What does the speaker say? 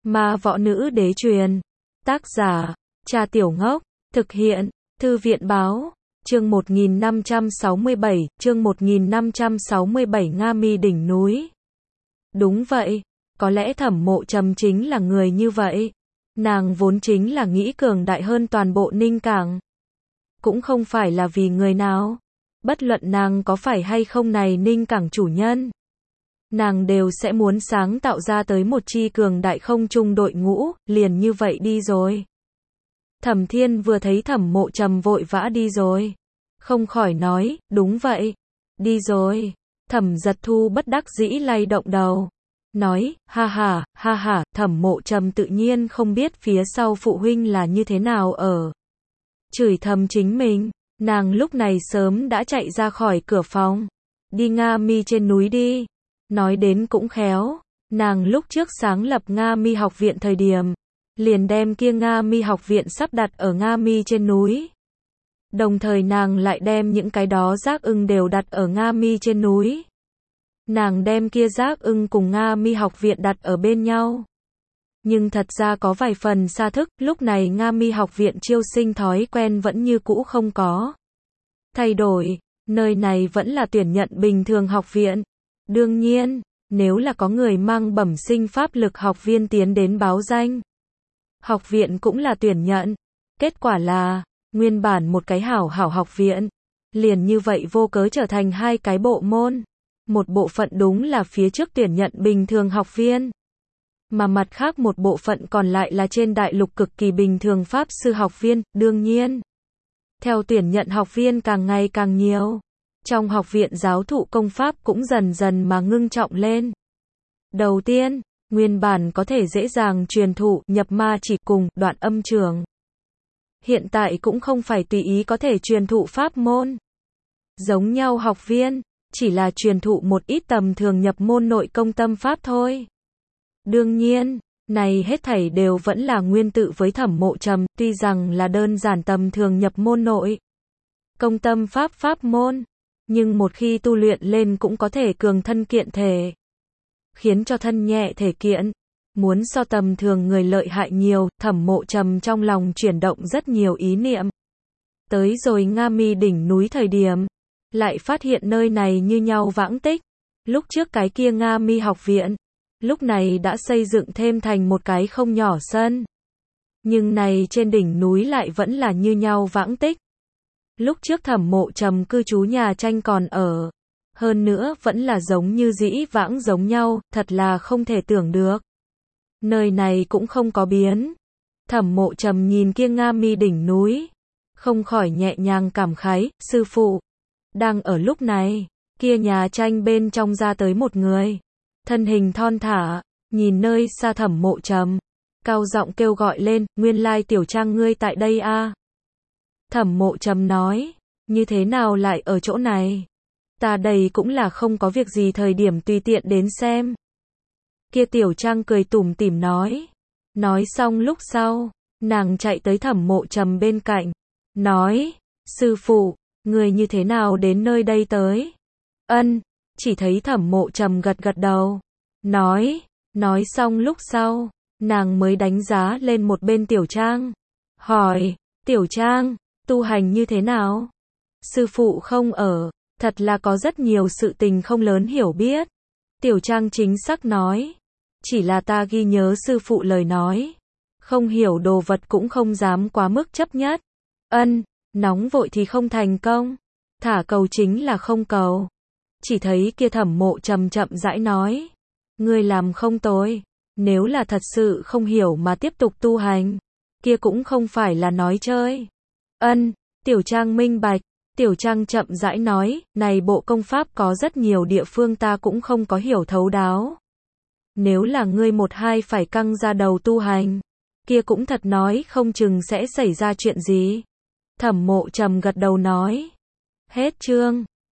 Ma võ nữ đế truyền. Tác giả, Cha Tiểu Ngốc. Thực hiện, Thư viện báo. Chương 1567, chương 1567 Nga Mi đỉnh núi. Đúng vậy, có lẽ Thẩm Mộ Trầm chính là người như vậy. Nàng vốn chính là nghĩ cường đại hơn toàn bộ Ninh Cảng. Cũng không phải là vì người nào. Bất luận nàng có phải hay không này Ninh Cảng chủ nhân. Nàng đều sẽ muốn sáng tạo ra tới một chi cường đại không trung đội ngũ, liền như vậy đi rồi. Thẩm Thiên vừa thấy Thẩm Mộ Trầm vội vã đi rồi. Không khỏi nói, đúng vậy. Đi rồi. Thẩm Giật Thu bất đắc dĩ lay động đầu. Nói, ha ha, Thẩm Mộ Trầm tự nhiên không biết phía sau phụ huynh là như thế nào ở. Chửi thầm chính mình, nàng lúc này sớm đã chạy ra khỏi cửa phòng. Đi Nga Mi trên núi đi. Nói đến cũng khéo, nàng lúc trước sáng lập Nga Mi học viện thời điểm, liền đem kia Nga Mi học viện sắp đặt ở Nga Mi trên núi. Đồng thời nàng lại đem những cái đó giác ưng đều đặt ở Nga Mi trên núi. Nàng đem kia giác ưng cùng Nga Mi học viện đặt ở bên nhau. Nhưng thật ra có vài phần xa thức, lúc này Nga Mi học viện chiêu sinh thói quen vẫn như cũ không có thay đổi, nơi này vẫn là tuyển nhận bình thường học viện. Đương nhiên, nếu là có người mang bẩm sinh pháp lực học viên tiến đến báo danh, học viện cũng là tuyển nhận. Kết quả là, nguyên bản một cái hảo học viện, liền như vậy vô cớ trở thành hai cái bộ môn. Một bộ phận đúng là phía trước tuyển nhận bình thường học viên, mà mặt khác một bộ phận còn lại là trên đại lục cực kỳ bình thường pháp sư học viên. Đương nhiên, theo tuyển nhận học viên càng ngày càng nhiều, trong học viện giáo thụ công pháp cũng dần dần mà ngưng trọng lên. Đầu tiên, nguyên bản có thể dễ dàng truyền thụ nhập ma chỉ cùng đoạn âm trường. Hiện tại cũng không phải tùy ý có thể truyền thụ pháp môn. Giống nhau học viên, chỉ là truyền thụ một ít tầm thường nhập môn nội công tâm pháp thôi. Đương nhiên, này hết thảy đều vẫn là nguyên tự với Thẩm Mộ Trầm, tuy rằng là đơn giản tầm thường nhập môn nội công tâm pháp môn, nhưng một khi tu luyện lên cũng có thể cường thân kiện thể, khiến cho thân nhẹ thể kiện, muốn so tầm thường người lợi hại nhiều. Thẩm Mộ Trầm trong lòng chuyển động rất nhiều ý niệm. Tới rồi Nga Mi đỉnh núi thời điểm, lại phát hiện nơi này như nhau vãng tích. Lúc trước cái kia Nga Mi học viện, lúc này đã xây dựng thêm thành một cái không nhỏ sân. Nhưng này trên đỉnh núi lại vẫn là như nhau vãng tích. Lúc trước Thẩm Mộ Trầm cư trú nhà tranh còn ở. Hơn nữa vẫn là giống như dĩ vãng giống nhau, thật là không thể tưởng được. Nơi này cũng không có biến. Thẩm Mộ Trầm nhìn kia Nga Mi đỉnh núi, không khỏi nhẹ nhàng cảm khái, sư phụ. Đang ở lúc này, kia nhà tranh bên trong ra tới một người. Thân hình thon thả, nhìn nơi xa Thẩm Mộ Trầm, cao giọng kêu gọi lên, nguyên lai Tiểu Trang ngươi tại đây a. Thẩm Mộ Trầm nói, như thế nào lại ở chỗ này? Ta đây cũng là không có việc gì thời điểm tùy tiện đến xem. Kia Tiểu Trang cười tủm tỉm nói. Nói xong lúc sau, nàng chạy tới Thẩm Mộ Trầm bên cạnh, nói, sư phụ, người như thế nào đến nơi đây tới? Ân, chỉ thấy Thẩm Mộ Trầm gật gật đầu, nói xong lúc sau, nàng mới đánh giá lên một bên Tiểu Trang, hỏi, Tiểu Trang, tu hành như thế nào? Sư phụ không ở, thật là có rất nhiều sự tình không lớn hiểu biết. Tiểu Trang chính xác nói, chỉ là ta ghi nhớ sư phụ lời nói, không hiểu đồ vật cũng không dám quá mức chấp nhất. Ân, nóng vội thì không thành công, thả cầu chính là không cầu. Chỉ thấy kia Thẩm Mộ Trầm chậm rãi nói, ngươi làm không tồi, nếu là thật sự không hiểu mà tiếp tục tu hành, kia cũng không phải là nói chơi. Ân, Tiểu Trang minh bạch. Tiểu Trang chậm rãi nói, này bộ công pháp có rất nhiều địa phương ta cũng không có hiểu thấu đáo. Nếu là ngươi một hai phải căng ra đầu tu hành, kia cũng thật nói không chừng sẽ xảy ra chuyện gì. Thẩm Mộ Trầm gật đầu nói. Hết chương.